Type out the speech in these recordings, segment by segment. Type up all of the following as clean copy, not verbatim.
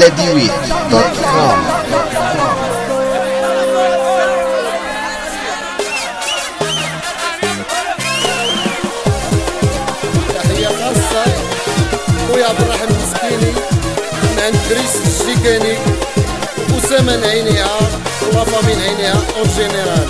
بلاديويت.com. تحية خاصة خويا عبد الرحيم المسكيني من عند دريس الشيكاني وأسامة نعينيها ولافامي نعينيها اون جينيرال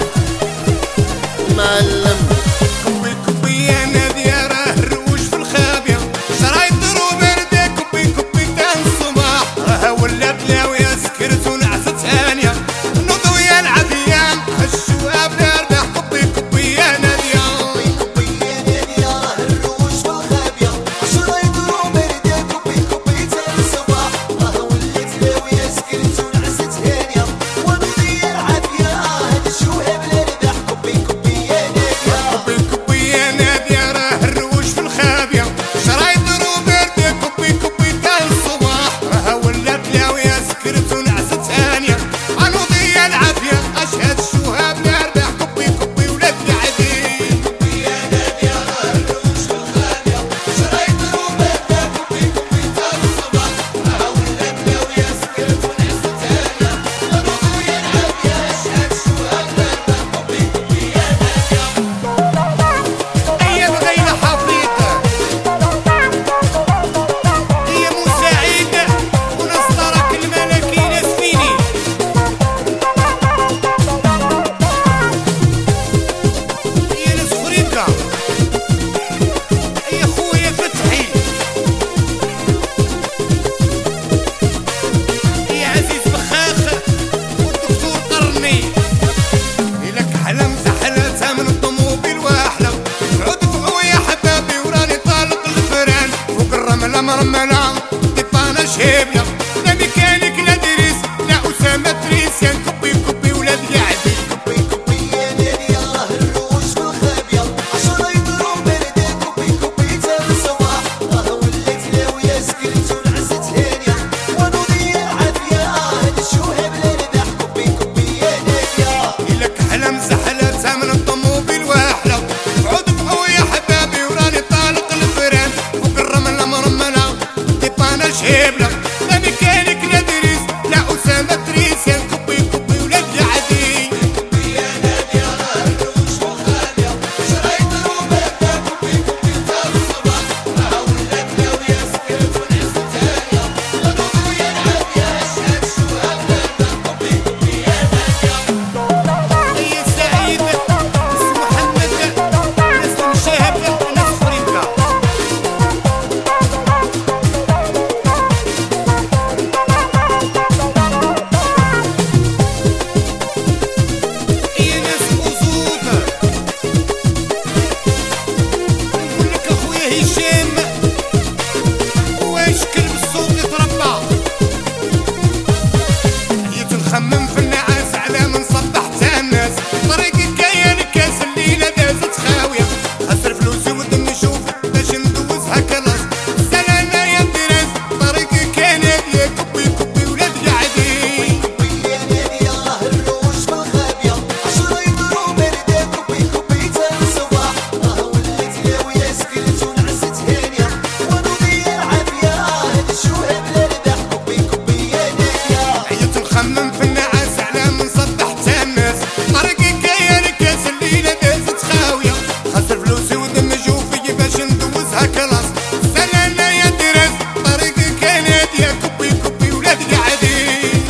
معلم كوبي كوبي انا دياره الروج في الخابيه شرايط روبردة كوبي كوبي تاع الصباح راها ولات لاويه سكرت ونعست ثانيه نوضو يا العافيه هالشواب نربح كوبي كوبي انا دياره الروج في الخابيه شرايط روبردة كوبي كوبي تاع الصباح راها ولات لاويه سكرت ونعست ثانيه ونوضي يا العافيه هاد الشواب نربح كوبي كوبي انا دياره الروج في الخابيه شرايط روبردة كوبي كوبي تاع الصباح راها ولات لاويه سكرت ونعست ثانيه نوضي يا العافيه اشهد الشواب نربح كوبي كوبي ولاد قاعدين هي بغينا حفيظة هي مساعدة ونصدرك الملكي نسفيني هي ناس فريقة هي خويا فتحي هي عزيز بخاخ والدكتور قرني إلك حلم زحلتها من الطموبيل واحلى عود خويا حبابي وراني طالق الفران فوق الرملة مرملة طيبانة شهيبلة لا ميكانيك لا دريس لا أسامة تريسيان كوبي كوبي ولاد قاعدين إلك حلم زحلتها من الطموبيل واحلى عود خويا حبابي وراني طالق الفران فوق الرملة مرملة طيبانة شهيبلة لا ميكانيك لا دريس لا أسامة تريسيان كوبي كوبي ولاد قاعدين هي سعيدة ناس محمد ناس مشاهبة ناس فريقة هي ناس أزوطة نقولك أخويا هشام واش كلب الصوت يتربى هي تنخمم في النعاس على من صبح تاع الناس طريقي كاين كاس الليلة دازت خاوية خسر فلوسي ودم نشوف باش ندوزها كلاس سلامة يا دراس طريقي كاين يا كوبي كوبي ولاد قاعدين هي تنخمم في النعاس على من صبح تاع الناس طريقي كاين كاس الليلة دازت خاوية خسر فلوسي ودم جوفي باش ندوزها كلاس سلامة يا دراس طريقي كاين يا كوبي كوبي ولاد قاعدين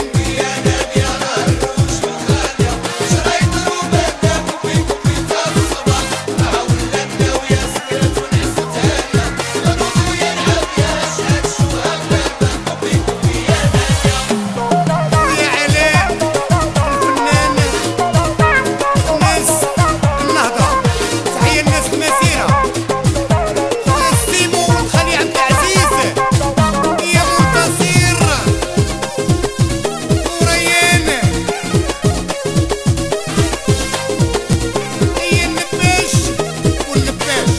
يا علاء الفنان الناس النهضة تحية الناس المسيرة خويا سيمو والخلي عبد العزيز يا منتصر وريان هي النباش والنباش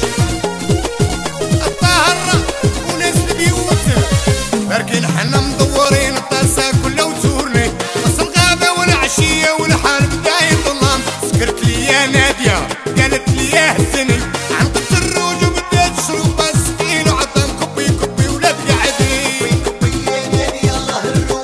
الطاهر وناس البيوت باركين حنا مدورين الطاسة كلها وتورني راس الغابة والعشية والحال بدا يظلم سكرت لي يا نادية قالت لي يا هزني عنقت الروج وبدات تشرب السكين وعطان كوبي كوبي ولاد قاعدين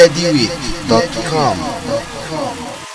bladywit.com.